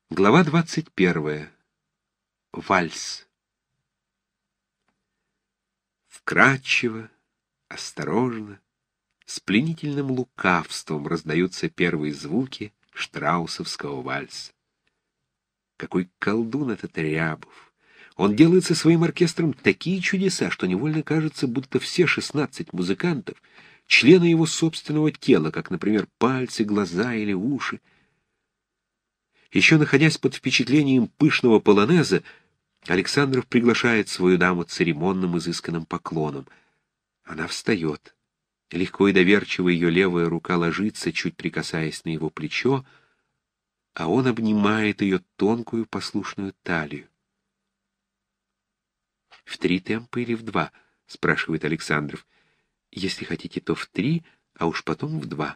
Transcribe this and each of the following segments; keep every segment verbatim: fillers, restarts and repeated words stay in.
Глава двадцать первая. Вальс. Вкрадчиво, осторожно, с пленительным лукавством раздаются первые звуки штраусовского вальса. Какой колдун этот Рябов! Он делает со своим оркестром такие чудеса, что невольно кажется, будто все шестнадцать музыкантов — члены его собственного тела, как, например, пальцы, глаза или уши. Еще находясь под впечатлением пышного полонеза, Александров приглашает свою даму церемонным изысканным поклоном. Она встает. Легко и доверчиво ее левая рука ложится, чуть прикасаясь на его плечо, а он обнимает ее тонкую послушную талию. «В три темпа или в два?» — спрашивает Александров. «Если хотите, то в три, а уж потом в два».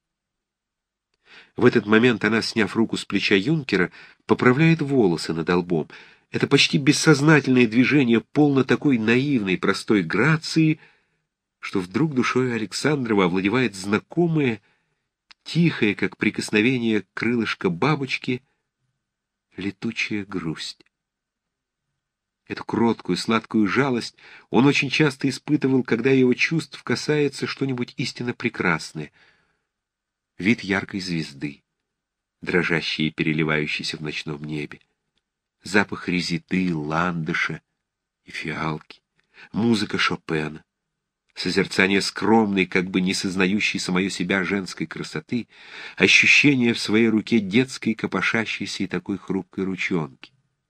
В этот момент она, сняв руку с плеча юнкера, поправляет волосы над лбом. Это почти бессознательное движение полно такой наивной, простой грации, что вдруг душой Александрова овладевает знакомое, тихое, как прикосновение крылышка бабочки, летучая грусть. Эту кроткую, сладкую жалость он очень часто испытывал, когда его чувств касается что-нибудь истинно прекрасное. Вид яркой звезды, дрожащей и переливающейся в ночном небе, запах резиды, ландыша и фиалки, музыка Шопена, созерцание скромной, как бы не сознающей самое себя женской красоты, ощущение в своей руке детской, копошащейся и такой хрупкой ручонки.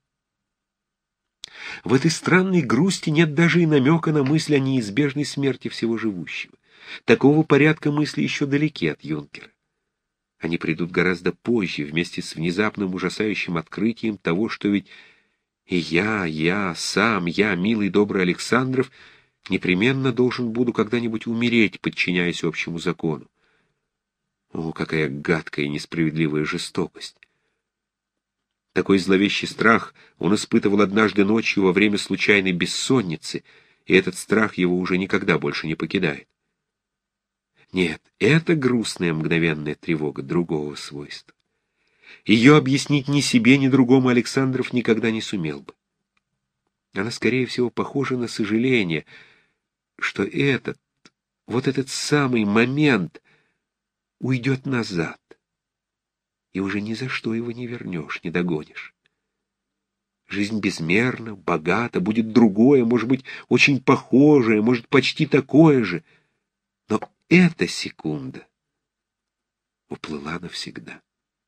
В этой странной грусти нет даже и намека на мысль о неизбежной смерти всего живущего. Такого порядка мысли еще далеки от юнкера. Они придут гораздо позже, вместе с внезапным ужасающим открытием того, что ведь и я, я, сам, я, милый добрый Александров, непременно должен буду когда-нибудь умереть, подчиняясь общему закону. О, какая гадкая и несправедливая жестокость! Такой зловещий страх он испытывал однажды ночью во время случайной бессонницы, и этот страх его уже никогда больше не покидает. Нет, это грустная мгновенная тревога другого свойства. Ее объяснить ни себе, ни другому Александров никогда не сумел бы. Она, скорее всего, похожа на сожаление, что этот, вот этот самый момент уйдет назад, и уже ни за что его не вернешь, не догонишь. Жизнь безмерна, богата, будет другое, может быть, очень похожее, может, почти такое же, но эта секунда уплыла навсегда.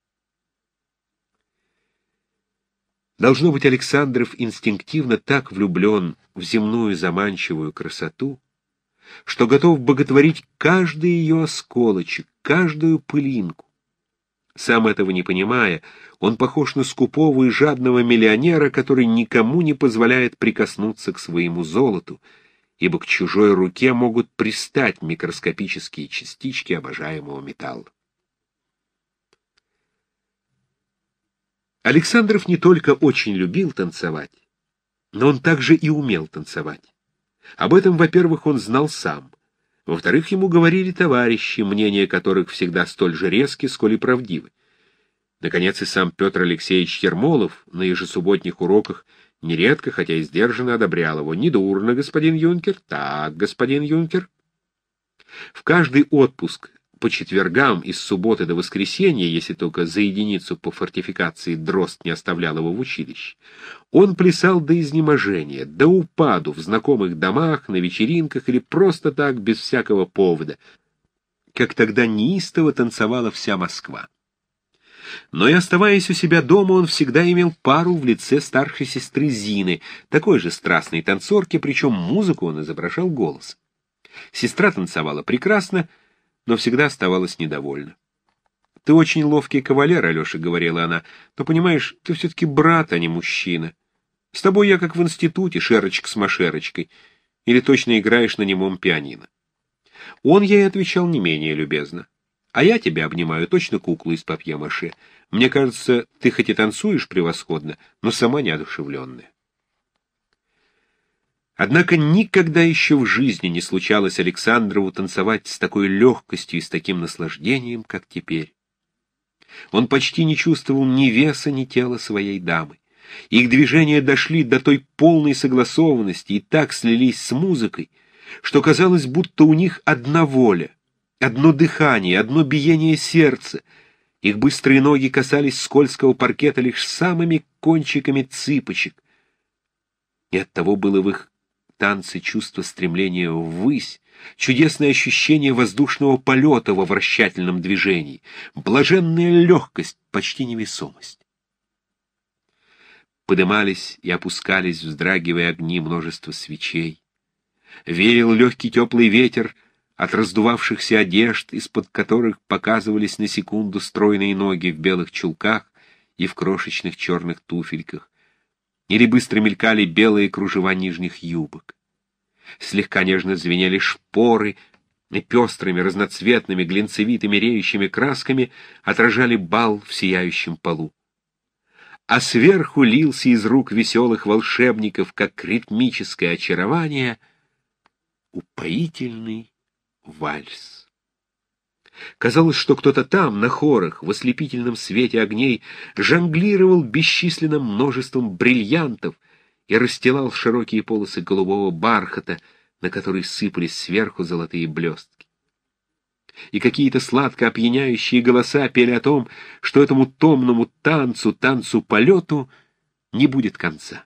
Должно быть, Александров инстинктивно так влюблен в земную заманчивую красоту, что готов боготворить каждый ее осколочек, каждую пылинку. Сам этого не понимая, он похож на скупого и жадного миллионера, который никому не позволяет прикоснуться к своему золоту, ибо к чужой руке могут пристать микроскопические частички обожаемого металла. Александров не только очень любил танцевать, но он также и умел танцевать. Об этом, во-первых, он знал сам. Во-вторых, ему говорили товарищи, мнения которых всегда столь же резки, сколь и правдивы. Наконец, и сам Петр Алексеевич Ермолов на ежесубботних уроках нередко, хотя и сдержанно, одобрял его. «Недурно, господин юнкер, так, господин юнкер». В каждый отпуск по четвергам из субботы до воскресенья, если только за единицу по фортификации Дрозд не оставлял его в училище, он плясал до изнеможения, до упаду в знакомых домах, на вечеринках или просто так, без всякого повода, как тогда неистово танцевала вся Москва. Но и оставаясь у себя дома, он всегда имел пару в лице старшей сестры Зины, такой же страстной танцорки, причем музыку он изображал голосом. Сестра танцевала прекрасно, но всегда оставалась недовольна. «Ты очень ловкий кавалер, Алеша», — говорила она, — «но, понимаешь, ты все-таки брат, а не мужчина. С тобой я как в институте, шерочка с машерочкой, или точно играешь на немом пианино». Он ей отвечал не менее любезно: «А я тебя обнимаю, точно куклу из папье-маше. Мне кажется, ты хоть и танцуешь превосходно, но сама неодушевленная». Однако никогда еще в жизни не случалось Александрову танцевать с такой легкостью и с таким наслаждением, как теперь. Он почти не чувствовал ни веса, ни тела своей дамы. Их движения дошли до той полной согласованности и так слились с музыкой, что казалось, будто у них одна воля, одно дыхание, одно биение сердца. Их быстрые ноги касались скользкого паркета лишь самыми кончиками цыпочек. И оттого было в их танце чувство стремления ввысь, чудесное ощущение воздушного полета во вращательном движении, блаженная легкость, почти невесомость. Подымались и опускались, вздрагивая огни, множество свечей. Веял легкий теплый ветер от раздувавшихся одежд, из-под которых показывались на секунду стройные ноги в белых чулках и в крошечных черных туфельках, или быстро мелькали белые кружева нижних юбок. Слегка нежно звенели шпоры, и пестрыми, разноцветными, глинцевитыми, реющими красками отражали бал в сияющем полу. А сверху лился из рук веселых волшебников, как ритмическое очарование, упоительный вальс. Казалось, что кто-то там, на хорах, в ослепительном свете огней, жонглировал бесчисленным множеством бриллиантов и расстилал широкие полосы голубого бархата, на который сыпались сверху золотые блестки. И какие-то сладко опьяняющие голоса пели о том, что этому томному танцу, танцу-полету не будет конца.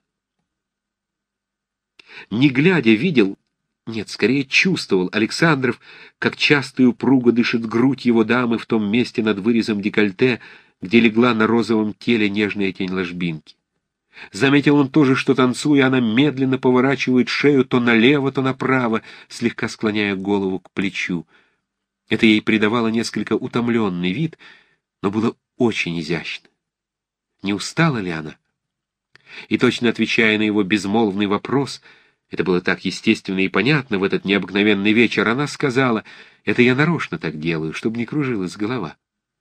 Не глядя, видел, нет, скорее чувствовал Александров, как часто и упруго дышит грудь его дамы в том месте над вырезом декольте, где легла на розовом теле нежная тень ложбинки. Заметил он тоже, что, танцуя, она медленно поворачивает шею то налево, то направо, слегка склоняя голову к плечу. Это ей придавало несколько утомленный вид, но было очень изящно. Не устала ли она? И точно отвечая на его безмолвный вопрос, это было так естественно и понятно в этот необыкновенный вечер, она сказала: «Это я нарочно так делаю, чтобы не кружилась голова».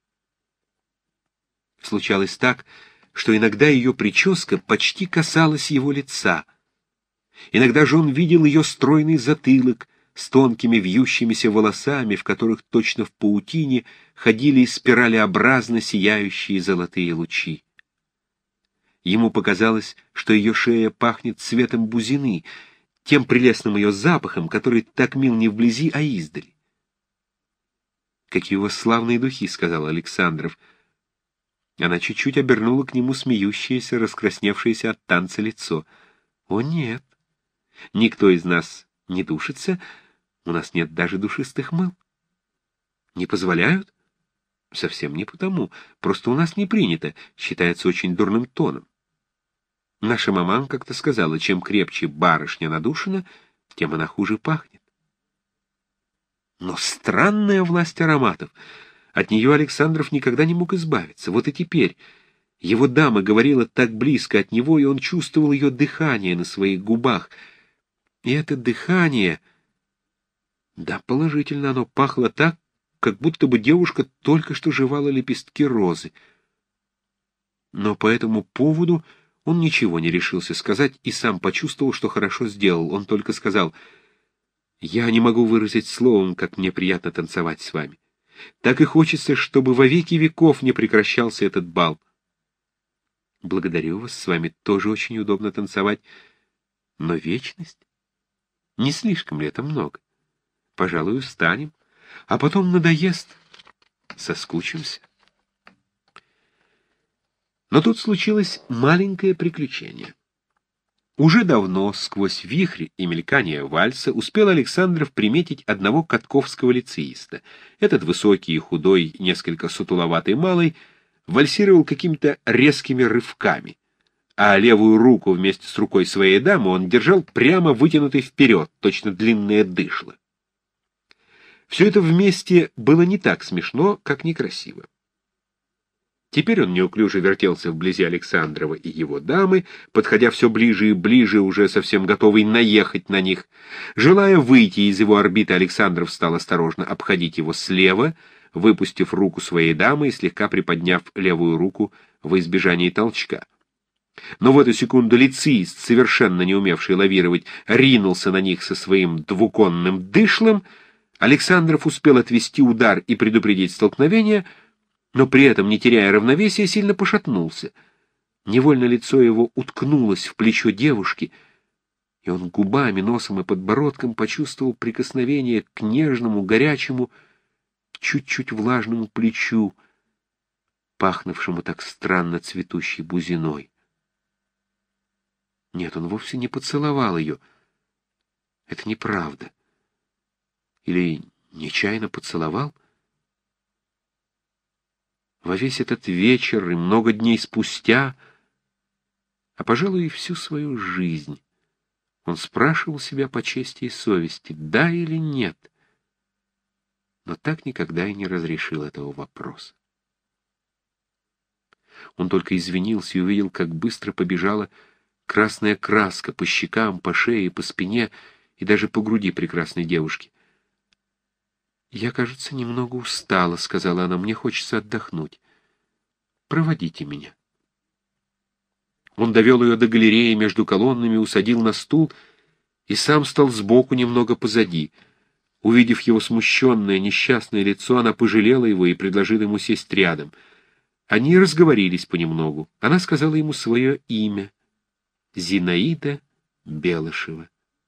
Случалось так, что иногда ее прическа почти касалась его лица. Иногда же он видел ее стройный затылок с тонкими вьющимися волосами, в которых точно в паутине ходили спиралеобразно сияющие золотые лучи. Ему показалось, что ее шея пахнет цветом бузины, тем прелестным ее запахом, который так мил не вблизи, а издали. «Какие у вас славные духи», — сказал Александров. Она чуть-чуть обернула к нему смеющееся, раскрасневшееся от танца лицо. «О, нет, никто из нас не душится, у нас нет даже душистых мыл». «Не позволяют?» «Совсем не потому, просто у нас не принято, считается очень дурным тоном. Наша маман как-то сказала, чем крепче барышня надушена, тем она хуже пахнет». Но странная власть ароматов. От нее Александров никогда не мог избавиться. Вот и теперь его дама говорила так близко от него, и он чувствовал ее дыхание на своих губах. И это дыхание... Да, положительно, оно пахло так, как будто бы девушка только что жевала лепестки розы. Но по этому поводу он ничего не решился сказать и сам почувствовал, что хорошо сделал. Он только сказал: «Я не могу выразить словом, как мне приятно танцевать с вами. Так и хочется, чтобы во веки веков не прекращался этот бал». «Благодарю вас, с вами тоже очень удобно танцевать. Но вечность? Не слишком ли это много? Пожалуй, устанем, а потом надоест, соскучимся». Но тут случилось маленькое приключение. Уже давно, сквозь вихрь и мелькание вальса, успел Александров приметить одного катковского лицеиста. Этот высокий и худой, несколько сутуловатый малый, вальсировал какими-то резкими рывками, а левую руку вместе с рукой своей дамы он держал прямо вытянутой вперед, точно длинное дышло. Все это вместе было не так смешно, как некрасиво. Теперь он неуклюже вертелся вблизи Александрова и его дамы, подходя все ближе и ближе, уже совсем готовый наехать на них. Желая выйти из его орбиты, Александров стал осторожно обходить его слева, выпустив руку своей дамы и слегка приподняв левую руку во избежание толчка. Но в эту секунду лицеист, совершенно не умевший лавировать, ринулся на них со своим двуконным дышлом. Александров успел отвести удар и предупредить столкновение, но при этом, не теряя равновесия, сильно пошатнулся. Невольно лицо его уткнулось в плечо девушки, и он губами, носом и подбородком почувствовал прикосновение к нежному, горячему, чуть-чуть влажному плечу, пахнувшему так странно цветущей бузиной. Нет, он вовсе не поцеловал ее. Это неправда. Или нечаянно поцеловал? Во весь этот вечер и много дней спустя, а, пожалуй, и всю свою жизнь, он спрашивал себя по чести и совести, да или нет, но так никогда и не разрешил этого вопроса. Он только извинился и увидел, как быстро побежала красная краска по щекам, по шее, по спине и даже по груди прекрасной девушки. «Я, кажется, немного устала», — сказала она, — «мне хочется отдохнуть. Проводите меня». Он довел ее до галереи между колоннами, усадил на стул и сам стал сбоку, немного позади. Увидев его смущенное, несчастное лицо, она пожалела его и предложила ему сесть рядом. Они разговорились понемногу. Она сказала ему свое имя — Зинаида Белышева.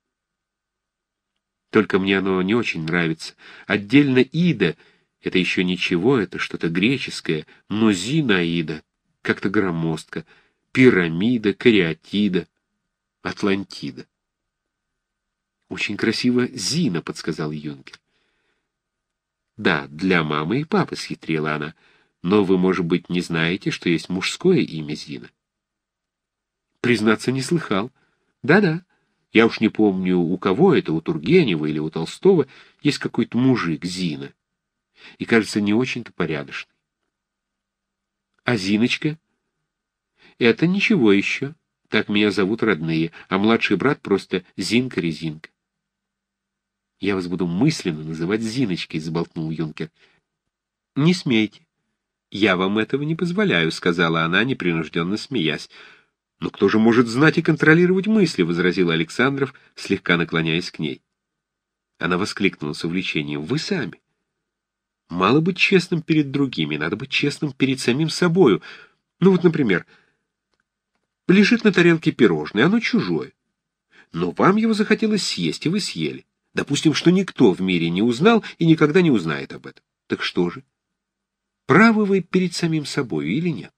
Только мне оно не очень нравится. Отдельно Ида — это еще ничего, это что-то греческое, но Зинаида — как-то громоздко. Пирамида, кариатида, Атлантида. «Очень красиво Зина», — подсказал юнкер. «Да, для мамы и папы», — схитрила она. «Но вы, может быть, не знаете, что есть мужское имя Зина?» «Признаться, не слыхал. Да-да. Я уж не помню, у кого это, у Тургенева или у Толстого, есть какой-то мужик Зина. И, кажется, не очень-то порядочный. А Зиночка? Это ничего еще. Так меня зовут родные, а младший брат просто Зинка-резинка. Я вас буду мысленно называть Зиночкой, — заболтнул юнкер. Не смейте. Я вам этого не позволяю, — сказала она, непринужденно смеясь. «Но кто же может знать и контролировать мысли?» — возразил Александров, слегка наклоняясь к ней. Она воскликнула с увлечением. «Вы сами. Мало быть честным перед другими, надо быть честным перед самим собою. Ну вот, например, лежит на тарелке пирожное, оно чужое. Но вам его захотелось съесть, и вы съели. Допустим, что никто в мире не узнал и никогда не узнает об этом. Так что же? Правы вы перед самим собою или нет?»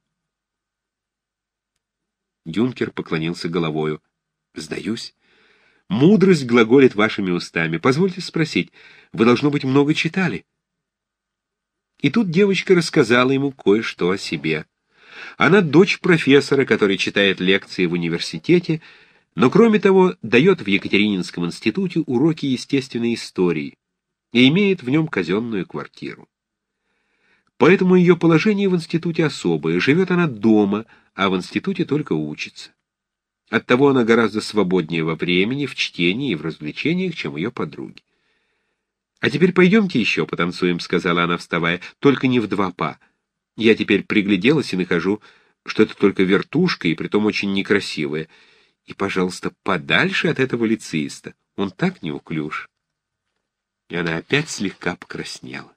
Юнкер поклонился головою. «Сдаюсь. Мудрость глаголит вашими устами. Позвольте спросить, вы, должно быть, много читали?» И тут девочка рассказала ему кое-что о себе. Она дочь профессора, который читает лекции в университете, но, кроме того, дает в Екатерининском институте уроки естественной истории и имеет в нем казенную квартиру. Поэтому ее положение в институте особое. Живет она дома, а в институте только учится. Оттого она гораздо свободнее во времени, в чтении и в развлечениях, чем ее подруги. «А теперь пойдемте еще потанцуем», — сказала она, вставая, — «только не в два па. Я теперь пригляделась и нахожу, что это только вертушка, и притом очень некрасивая. И, пожалуйста, подальше от этого лицеиста. Он так неуклюж». И она опять слегка покраснела.